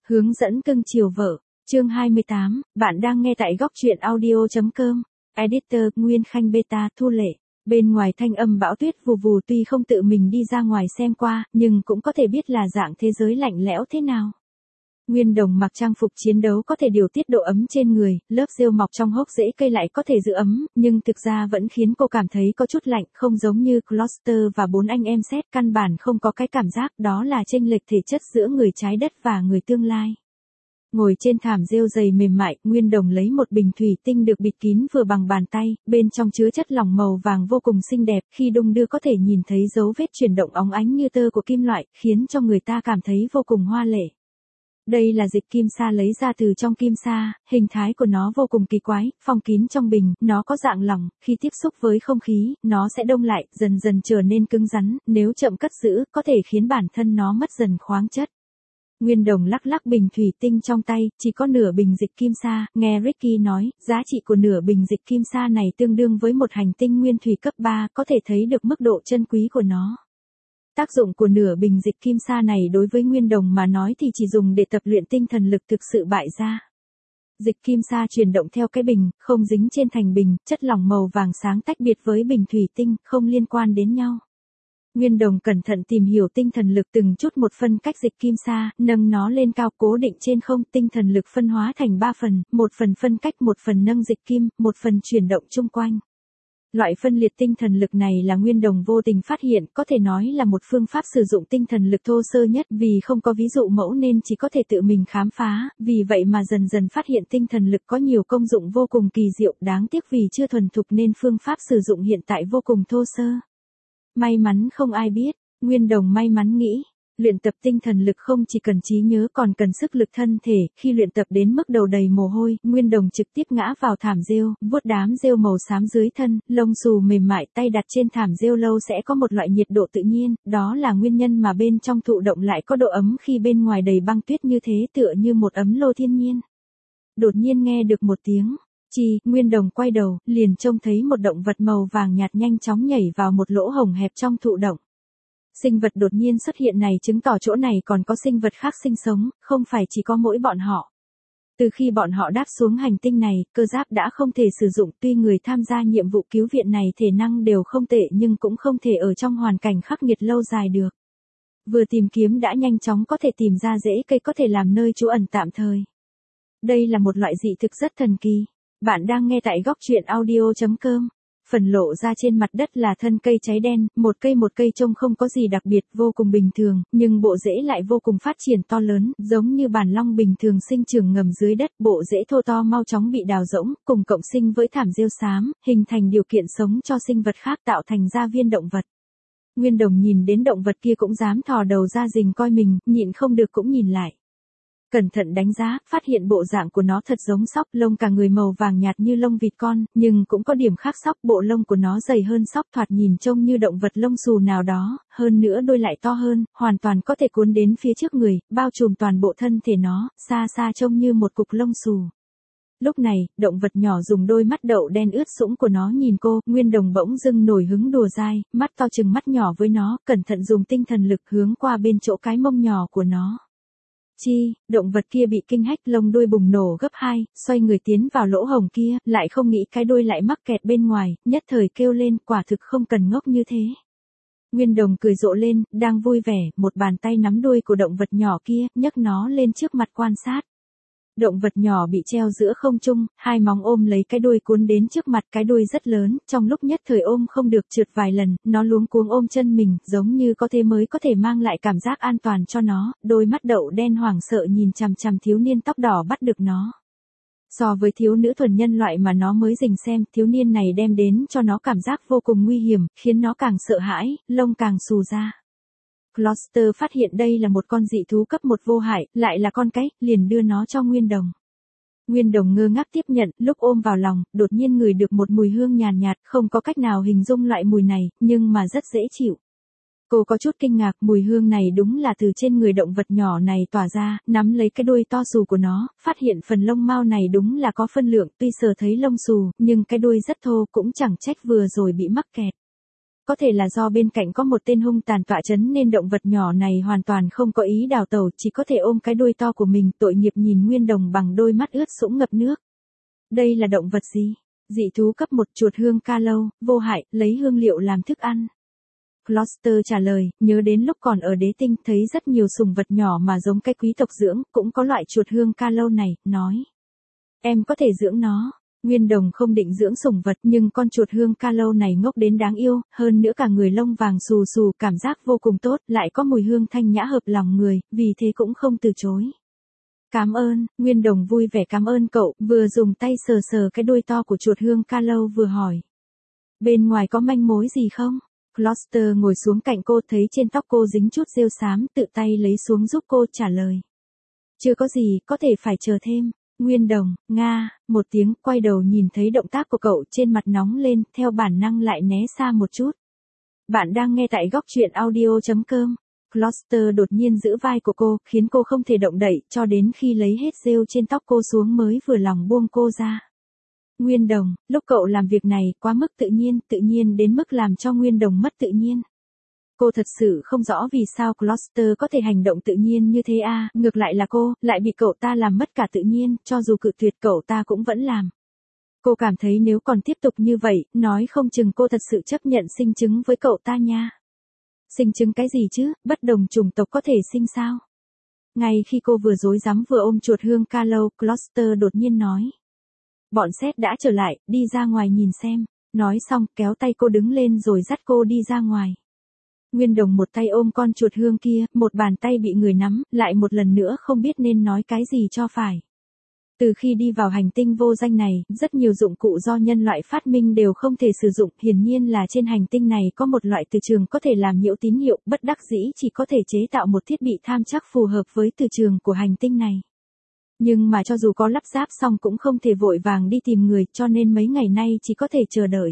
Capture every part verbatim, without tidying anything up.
Hướng dẫn cưng chiều vợ, chương hai mươi tám, bạn đang nghe tại góc truyện audio.com, editor, Nguyên Khanh Beta, Thu Lệ. Bên ngoài thanh âm bão tuyết vù vù tuy không tự mình đi ra ngoài xem qua, nhưng cũng có thể biết là dạng thế giới lạnh lẽo thế nào. Nguyên Đồng mặc trang phục chiến đấu có thể điều tiết độ ấm trên người, lớp rêu mọc trong hốc rễ cây lại có thể giữ ấm, nhưng thực ra vẫn khiến cô cảm thấy có chút lạnh, không giống như Gloucester và bốn anh em Seth, căn bản không có cái cảm giác đó là chênh lệch thể chất giữa người trái đất và người tương lai. Ngồi trên thảm rêu dày mềm mại, Nguyên Đồng lấy một bình thủy tinh được bịt kín vừa bằng bàn tay, bên trong chứa chất lỏng màu vàng vô cùng xinh đẹp, khi đung đưa có thể nhìn thấy dấu vết chuyển động óng ánh như tơ của kim loại, khiến cho người ta cảm thấy vô cùng hoa lệ. Đây là dịch kim sa lấy ra từ trong kim sa, hình thái của nó vô cùng kỳ quái, phong kín trong bình, nó có dạng lỏng, khi tiếp xúc với không khí, nó sẽ đông lại, dần dần trở nên cứng rắn, nếu chậm cất giữ, có thể khiến bản thân nó mất dần khoáng chất. Nguyên Đồng lắc lắc bình thủy tinh trong tay, chỉ có nửa bình dịch kim sa, nghe Ricky nói, giá trị của nửa bình dịch kim sa này tương đương với một hành tinh nguyên thủy cấp ba, có thể thấy được mức độ chân quý của nó. Tác dụng của nửa bình dịch kim sa này đối với Nguyên Đồng mà nói thì chỉ dùng để tập luyện tinh thần lực thực sự bại gia. Dịch kim sa chuyển động theo cái bình, không dính trên thành bình, chất lỏng màu vàng sáng tách biệt với bình thủy tinh, không liên quan đến nhau. Nguyên Đồng cẩn thận tìm hiểu tinh thần lực từng chút một phân cách dịch kim sa, nâng nó lên cao cố định trên không, tinh thần lực phân hóa thành ba phần, một phần phân cách, một phần nâng dịch kim, một phần chuyển động chung quanh. Loại phân liệt tinh thần lực này là Nguyên Đồng vô tình phát hiện, có thể nói là một phương pháp sử dụng tinh thần lực thô sơ nhất, vì không có ví dụ mẫu nên chỉ có thể tự mình khám phá, vì vậy mà dần dần phát hiện tinh thần lực có nhiều công dụng vô cùng kỳ diệu, đáng tiếc vì chưa thuần thục nên phương pháp sử dụng hiện tại vô cùng thô sơ. May mắn không ai biết, Nguyên Đồng may mắn nghĩ. Luyện tập tinh thần lực không chỉ cần trí nhớ còn cần sức lực thân thể, khi luyện tập đến mức đầu đầy mồ hôi, Nguyên Đồng trực tiếp ngã vào thảm rêu, vuốt đám rêu màu xám dưới thân, lông xù mềm mại, tay đặt trên thảm rêu lâu sẽ có một loại nhiệt độ tự nhiên, đó là nguyên nhân mà bên trong thụ động lại có độ ấm khi bên ngoài đầy băng tuyết như thế, tựa như một ấm lô thiên nhiên. Đột nhiên nghe được một tiếng chi, Nguyên Đồng quay đầu, liền trông thấy một động vật màu vàng nhạt nhanh chóng nhảy vào một lỗ hổng hẹp trong thụ động. Sinh vật đột nhiên xuất hiện này chứng tỏ chỗ này còn có sinh vật khác sinh sống, không phải chỉ có mỗi bọn họ. Từ khi bọn họ đáp xuống hành tinh này, cơ giáp đã không thể sử dụng, tuy người tham gia nhiệm vụ cứu viện này thể năng đều không tệ nhưng cũng không thể ở trong hoàn cảnh khắc nghiệt lâu dài được. Vừa tìm kiếm đã nhanh chóng có thể tìm ra rễ cây có thể làm nơi trú ẩn tạm thời. Đây là một loại dị thực rất thần kỳ. Bạn đang nghe tại góc truyện audio.com. Phần lộ ra trên mặt đất là thân cây cháy đen, một cây một cây trông không có gì đặc biệt, vô cùng bình thường, nhưng bộ rễ lại vô cùng phát triển to lớn, giống như bản long bình thường sinh trưởng ngầm dưới đất, bộ rễ thô to mau chóng bị đào rỗng, cùng cộng sinh với thảm rêu xám, hình thành điều kiện sống cho sinh vật khác tạo thành gia viên động vật. Nguyên Đồng nhìn đến động vật kia cũng dám thò đầu ra rình coi mình, nhịn không được cũng nhìn lại. Cẩn thận đánh giá, phát hiện bộ dạng của nó thật giống sóc, lông cả người màu vàng nhạt như lông vịt con, nhưng cũng có điểm khác sóc, bộ lông của nó dày hơn sóc, thoạt nhìn trông như động vật lông xù nào đó, hơn nữa đôi lại to hơn, hoàn toàn có thể cuốn đến phía trước người, bao trùm toàn bộ thân thể nó, xa xa trông như một cục lông xù. Lúc này, động vật nhỏ dùng đôi mắt đậu đen ướt sũng của nó nhìn cô, Nguyên Đồng bỗng dưng nổi hứng đùa dai, mắt to chừng mắt nhỏ với nó, cẩn thận dùng tinh thần lực hướng qua bên chỗ cái mông nhỏ của nó. Chi, động vật kia bị kinh hách, lông đuôi bùng nổ gấp hai, xoay người tiến vào lỗ hổng kia, lại không nghĩ cái đuôi lại mắc kẹt bên ngoài, nhất thời kêu lên, quả thực không cần ngốc như thế. Nguyên Đồng cười rộ lên, đang vui vẻ, một bàn tay nắm đuôi của động vật nhỏ kia, nhấc nó lên trước mặt quan sát. Động vật nhỏ bị treo giữa không trung, hai móng ôm lấy cái đuôi cuốn đến trước mặt, cái đuôi rất lớn, trong lúc nhất thời ôm không được, trượt vài lần, nó luống cuống ôm chân mình, giống như có thế mới có thể mang lại cảm giác an toàn cho nó, đôi mắt đậu đen hoảng sợ nhìn chằm chằm thiếu niên tóc đỏ bắt được nó. So với thiếu nữ thuần nhân loại mà nó mới rình xem, thiếu niên này đem đến cho nó cảm giác vô cùng nguy hiểm, khiến nó càng sợ hãi, lông càng xù ra. Gloucester phát hiện đây là một con dị thú cấp một vô hại, lại là con cái, liền đưa nó cho Nguyên Đồng. Nguyên Đồng ngơ ngác tiếp nhận, lúc ôm vào lòng, đột nhiên ngửi được một mùi hương nhàn nhạt, không có cách nào hình dung loại mùi này, nhưng mà rất dễ chịu. Cô có chút kinh ngạc, mùi hương này đúng là từ trên người động vật nhỏ này tỏa ra, nắm lấy cái đuôi to xù của nó, phát hiện phần lông mao này đúng là có phân lượng, tuy sờ thấy lông xù, nhưng cái đuôi rất thô, cũng chẳng trách vừa rồi bị mắc kẹt. có thể là do bên cạnh có một tên hung tàn tọa chấn nên động vật nhỏ này hoàn toàn không có ý đào tẩu, chỉ có thể ôm cái đuôi to của mình, tội nghiệp nhìn Nguyên Đồng bằng đôi mắt ướt sũng ngập nước. Đây là động vật gì? Dị thú cấp một, chuột hương ca lâu, vô hại, lấy hương liệu làm thức ăn. Gloucester trả lời, nhớ đến lúc còn ở đế tinh thấy rất nhiều sùng vật nhỏ mà giống cái quý tộc dưỡng, cũng có loại chuột hương ca lâu này, nói. Em có thể dưỡng nó. Nguyên Đồng không định dưỡng sủng vật nhưng con chuột hương ca lâu này ngốc đến đáng yêu, hơn nữa cả người lông vàng xù xù, cảm giác vô cùng tốt, lại có mùi hương thanh nhã hợp lòng người, vì thế cũng không từ chối. Cảm ơn, Nguyên Đồng vui vẻ cảm ơn cậu, vừa dùng tay sờ sờ cái đuôi to của chuột hương ca lâu vừa hỏi. Bên ngoài có manh mối gì không? Gloucester ngồi xuống cạnh cô thấy trên tóc cô dính chút rêu xám, tự tay lấy xuống giúp cô trả lời. Chưa có gì, có thể phải chờ thêm. Nguyên Đồng, Nga, một tiếng, quay đầu nhìn thấy động tác của cậu trên mặt nóng lên, theo bản năng lại né xa một chút. Bạn đang nghe tại góc truyện audio chấm com. Gloucester đột nhiên giữ vai của cô, khiến cô không thể động đậy, cho đến khi lấy hết rêu trên tóc cô xuống mới vừa lòng buông cô ra. Nguyên Đồng, lúc cậu làm việc này quá mức tự nhiên, tự nhiên đến mức làm cho Nguyên Đồng mất tự nhiên. Cô thật sự không rõ vì sao Gloucester có thể hành động tự nhiên như thế à, ngược lại là cô, lại bị cậu ta làm mất cả tự nhiên, cho dù cự tuyệt cậu ta cũng vẫn làm. Cô cảm thấy nếu còn tiếp tục như vậy, nói không chừng cô thật sự chấp nhận sinh chứng với cậu ta nha. Sinh chứng cái gì chứ, bất đồng chủng tộc có thể sinh sao? Ngay khi cô vừa dối rắm vừa ôm chuột hương ca lâu, Gloucester đột nhiên nói. Bọn Seth đã trở lại, đi ra ngoài nhìn xem. Nói xong, kéo tay cô đứng lên rồi dắt cô đi ra ngoài. Nguyên Đồng một tay ôm con chuột hương kia, một bàn tay bị người nắm, lại một lần nữa không biết nên nói cái gì cho phải. Từ khi đi vào hành tinh vô danh này, rất nhiều dụng cụ do nhân loại phát minh đều không thể sử dụng, hiển nhiên là trên hành tinh này có một loại từ trường có thể làm nhiễu tín hiệu, bất đắc dĩ chỉ có thể chế tạo một thiết bị tham trắc phù hợp với từ trường của hành tinh này. Nhưng mà cho dù có lắp ráp xong cũng không thể vội vàng đi tìm người, cho nên mấy ngày nay chỉ có thể chờ đợi.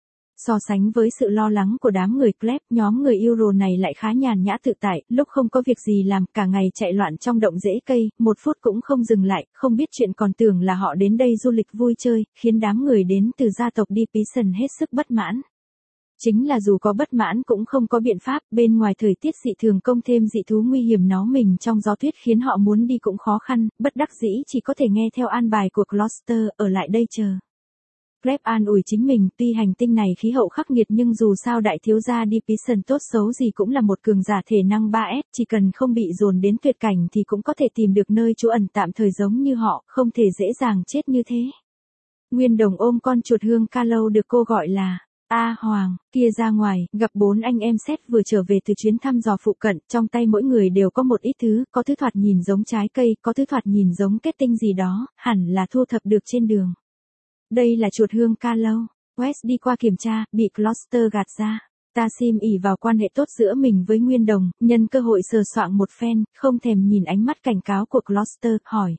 So sánh với sự lo lắng của đám người Kleb, nhóm người Euro này lại khá nhàn nhã tự tại, lúc không có việc gì làm, cả ngày chạy loạn trong động rễ cây, một phút cũng không dừng lại, không biết chuyện còn tưởng là họ đến đây du lịch vui chơi, khiến đám người đến từ gia tộc Division hết sức bất mãn. Chính là dù có bất mãn cũng không có biện pháp, bên ngoài thời tiết dị thường công thêm dị thú nguy hiểm nó mình trong gió tuyết khiến họ muốn đi cũng khó khăn, bất đắc dĩ chỉ có thể nghe theo an bài của Gloucester, ở lại đây chờ. Kleb an ủi chính mình, tuy hành tinh này khí hậu khắc nghiệt nhưng dù sao đại thiếu gia Division tốt xấu gì cũng là một cường giả thể năng ba S, chỉ cần không bị dồn đến tuyệt cảnh thì cũng có thể tìm được nơi trú ẩn tạm thời giống như họ, không thể dễ dàng chết như thế. Nguyên Đồng ôm con chuột hương ca lâu được cô gọi là A Hoàng, kia ra ngoài, gặp bốn anh em Seth vừa trở về từ chuyến thăm dò phụ cận, trong tay mỗi người đều có một ít thứ, có thứ thoạt nhìn giống trái cây, có thứ thoạt nhìn giống kết tinh gì đó, hẳn là thu thập được trên đường. Đây là chuột hương ca lâu. West đi qua kiểm tra, bị Gloucester gạt ra. Tassim ỉ vào quan hệ tốt giữa mình với Nguyên Đồng, nhân cơ hội sờ soạng một phen, không thèm nhìn ánh mắt cảnh cáo của Gloucester, hỏi.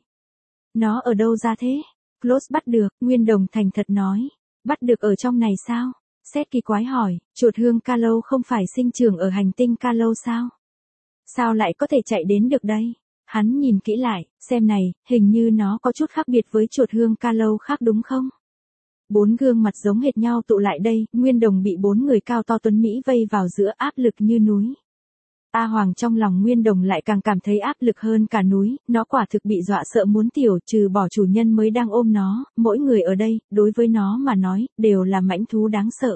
Nó ở đâu ra thế? Close bắt được, Nguyên Đồng thành thật nói. Bắt được ở trong này sao? Seth kỳ quái hỏi, chuột hương ca lâu không phải sinh trưởng ở hành tinh ca lâu sao? Sao lại có thể chạy đến được đây? Hắn nhìn kỹ lại, xem này, hình như nó có chút khác biệt với chuột hương ca lâu khác đúng không? Bốn gương mặt giống hệt nhau tụ lại đây, Nguyên Đồng bị bốn người cao to tuấn Mỹ vây vào giữa, áp lực như núi. A Hoàng trong lòng Nguyên Đồng lại càng cảm thấy áp lực hơn cả núi, nó quả thực bị dọa sợ muốn tiểu, trừ bỏ chủ nhân mới đang ôm nó, mỗi người ở đây, đối với nó mà nói, đều là mãnh thú đáng sợ.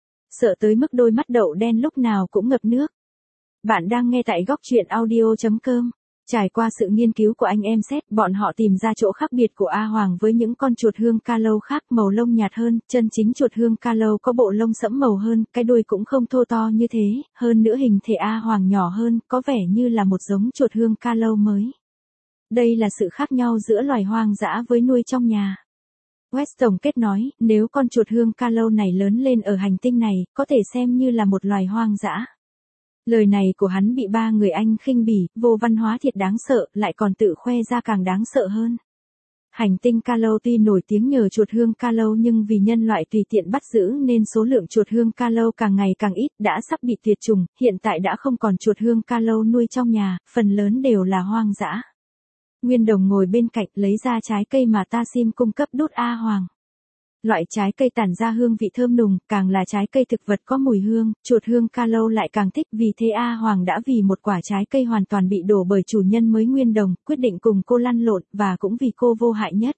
Sợ tới mức đôi mắt đậu đen lúc nào cũng ngập nước. Bạn đang nghe tại góc truyện audio chấm com. Trải qua sự nghiên cứu của anh em Seth, bọn họ tìm ra chỗ khác biệt của A Hoàng với những con chuột hương ca lâu khác, màu lông nhạt hơn, chân chính chuột hương ca lâu có bộ lông sẫm màu hơn, cái đuôi cũng không thô to như thế, hơn nữa hình thể A Hoàng nhỏ hơn, có vẻ như là một giống chuột hương ca lâu mới. Đây là sự khác nhau giữa loài hoang dã với nuôi trong nhà. West tổng kết nói, nếu con chuột hương ca lâu này lớn lên ở hành tinh này, có thể xem như là một loài hoang dã. Lời này của hắn bị ba người Anh khinh bỉ, vô văn hóa thiệt đáng sợ, lại còn tự khoe ra càng đáng sợ hơn. Hành tinh ca lâu tuy nổi tiếng nhờ chuột hương ca lâu nhưng vì nhân loại tùy tiện bắt giữ nên số lượng chuột hương ca lâu càng ngày càng ít, đã sắp bị tuyệt chủng, hiện tại đã không còn chuột hương ca lâu nuôi trong nhà, phần lớn đều là hoang dã. Nguyên Đồng ngồi bên cạnh lấy ra trái cây mà Tassim cung cấp đút A Hoàng. Loại trái cây tản ra hương vị thơm nùng, càng là trái cây thực vật có mùi hương, chuột hương ca lâu lại càng thích, vì thế A Hoàng đã vì một quả trái cây hoàn toàn bị đổ bởi chủ nhân mới Nguyên Đồng, quyết định cùng cô lăn lộn, và cũng vì cô vô hại nhất.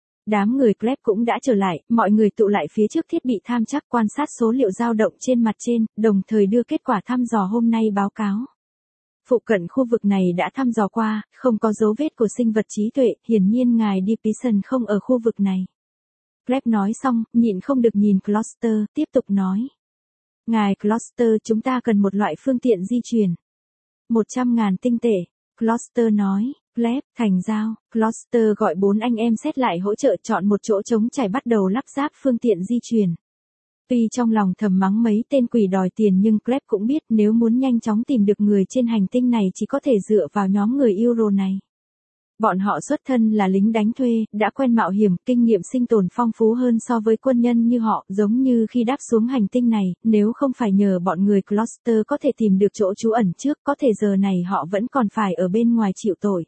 Đám người Kleb cũng đã trở lại, mọi người tụ lại phía trước thiết bị tham chắc quan sát số liệu dao động trên mặt trên, đồng thời đưa kết quả thăm dò hôm nay báo cáo. Phụ cận khu vực này đã thăm dò qua, không có dấu vết của sinh vật trí tuệ, hiển nhiên ngài Dipison không ở khu vực này. Kleb nói xong, nhịn không được nhìn Gloucester, tiếp tục nói. Ngài Gloucester, chúng ta cần một loại phương tiện di chuyển. Một trăm ngàn tinh tệ, Gloucester nói. Kleb, thành giao, Gloucester gọi bốn anh em xét lại hỗ trợ chọn một chỗ trống trải bắt đầu lắp ráp phương tiện di chuyển. Tuy trong lòng thầm mắng mấy tên quỷ đòi tiền nhưng Kleb cũng biết nếu muốn nhanh chóng tìm được người trên hành tinh này chỉ có thể dựa vào nhóm người Euro này. Bọn họ xuất thân là lính đánh thuê, đã quen mạo hiểm, kinh nghiệm sinh tồn phong phú hơn so với quân nhân như họ, giống như khi đáp xuống hành tinh này, nếu không phải nhờ bọn người Gloucester có thể tìm được chỗ trú ẩn trước, có thể giờ này họ vẫn còn phải ở bên ngoài chịu tội.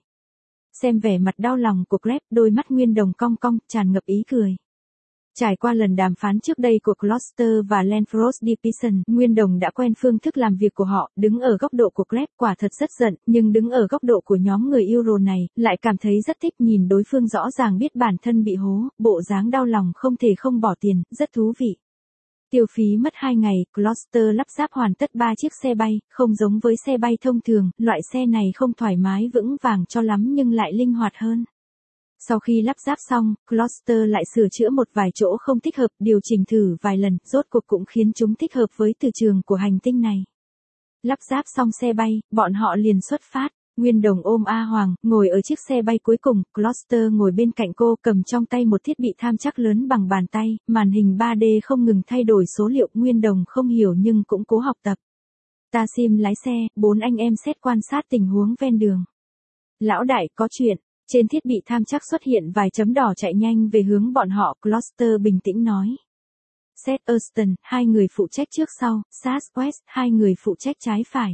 Xem vẻ mặt đau lòng của Kleb, đôi mắt Nguyên Đồng cong cong, tràn ngập ý cười. Trải qua lần đàm phán trước đây của Gloucester và Lanfrost Dipison, Nguyên Đồng đã quen phương thức làm việc của họ, đứng ở góc độ của Kleb quả thật rất giận, nhưng đứng ở góc độ của nhóm người Euro này, lại cảm thấy rất thích nhìn đối phương rõ ràng biết bản thân bị hố, bộ dáng đau lòng không thể không bỏ tiền, rất thú vị. Tiêu phí mất hai ngày, Gloucester lắp ráp hoàn tất ba chiếc xe bay, không giống với xe bay thông thường, loại xe này không thoải mái vững vàng cho lắm nhưng lại linh hoạt hơn. Sau khi lắp ráp xong, Gloucester lại sửa chữa một vài chỗ không thích hợp, điều chỉnh thử vài lần, rốt cuộc cũng khiến chúng thích hợp với từ trường của hành tinh này. Lắp ráp xong xe bay, bọn họ liền xuất phát. Nguyên Đồng ôm A Hoàng, ngồi ở chiếc xe bay cuối cùng, Gloucester ngồi bên cạnh cô, cầm trong tay một thiết bị tham chắc lớn bằng bàn tay, màn hình ba D không ngừng thay đổi số liệu, Nguyên Đồng không hiểu nhưng cũng cố học tập. Tassim lái xe, bốn anh em xét quan sát tình huống ven đường. Lão đại, có chuyện. Trên thiết bị tham chắc xuất hiện vài chấm đỏ chạy nhanh về hướng bọn họ, Gloucester bình tĩnh nói. Seth Euston, hai người phụ trách trước sau, Sass West, hai người phụ trách trái phải.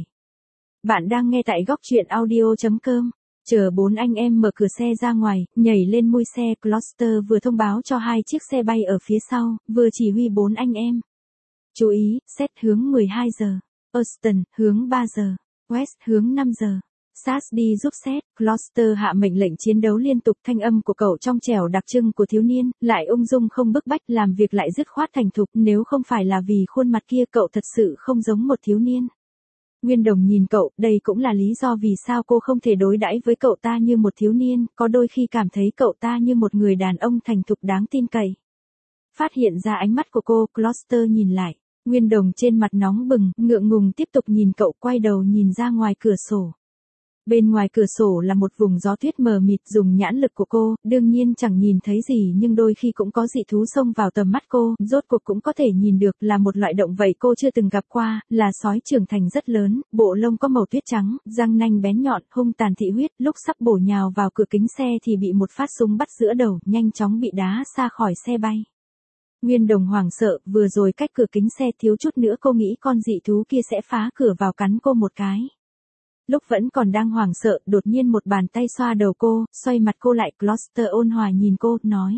Bạn đang nghe tại góc truyện audio chấm com. Chờ bốn anh em mở cửa xe ra ngoài, nhảy lên mui xe, Gloucester vừa thông báo cho hai chiếc xe bay ở phía sau, vừa chỉ huy bốn anh em. Chú ý, Seth hướng mười hai giờ, Euston hướng ba giờ, West hướng năm giờ. Sass đi giúp Seth, Gloucester hạ mệnh lệnh chiến đấu liên tục, thanh âm của cậu trong trẻo đặc trưng của thiếu niên, lại ung dung không bức bách, làm việc lại dứt khoát thành thục, nếu không phải là vì khuôn mặt kia cậu thật sự không giống một thiếu niên. Nguyên Đồng nhìn cậu, đây cũng là lý do vì sao cô không thể đối đãi với cậu ta như một thiếu niên, có đôi khi cảm thấy cậu ta như một người đàn ông thành thục đáng tin cậy. Phát hiện ra ánh mắt của cô, Gloucester nhìn lại, Nguyên Đồng trên mặt nóng bừng, ngượng ngùng tiếp tục nhìn cậu, quay đầu nhìn ra ngoài cửa sổ. Bên ngoài cửa sổ là một vùng gió tuyết mờ mịt, dùng nhãn lực của cô, đương nhiên chẳng nhìn thấy gì nhưng đôi khi cũng có dị thú xông vào tầm mắt cô, rốt cuộc cũng có thể nhìn được là một loại động vật cô chưa từng gặp qua, là sói trưởng thành rất lớn, bộ lông có màu tuyết trắng, răng nanh bén nhọn, hung tàn thị huyết, lúc sắp bổ nhào vào cửa kính xe thì bị một phát súng bắt giữa đầu, nhanh chóng bị đá xa khỏi xe bay. Nguyên Đồng hoảng sợ, vừa rồi cách cửa kính xe thiếu chút nữa cô nghĩ con dị thú kia sẽ phá cửa vào cắn cô một cái. Lúc vẫn còn đang hoảng sợ, đột nhiên một bàn tay xoa đầu cô, xoay mặt cô lại, Gloucester ôn hòa nhìn cô, nói.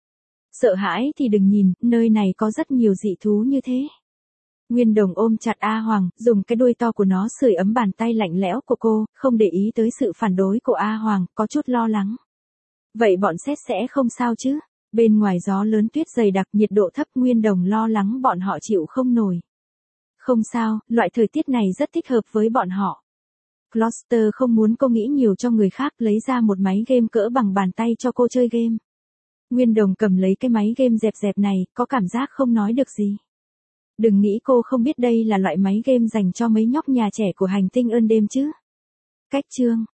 Sợ hãi thì đừng nhìn, nơi này có rất nhiều dị thú như thế. Nguyên Đồng ôm chặt A Hoàng, dùng cái đuôi to của nó sưởi ấm bàn tay lạnh lẽo của cô, không để ý tới sự phản đối của A Hoàng, có chút lo lắng. Vậy bọn Seth sẽ không sao chứ? Bên ngoài gió lớn tuyết dày đặc, nhiệt độ thấp, Nguyên Đồng lo lắng bọn họ chịu không nổi. Không sao, loại thời tiết này rất thích hợp với bọn họ. Gloucester không muốn cô nghĩ nhiều cho người khác, lấy ra một máy game cỡ bằng bàn tay cho cô chơi game. Nguyên Đồng cầm lấy cái máy game dẹp dẹp này, có cảm giác không nói được gì. Đừng nghĩ cô không biết đây là loại máy game dành cho mấy nhóc nhà trẻ của hành tinh ơn đêm chứ. Cách chương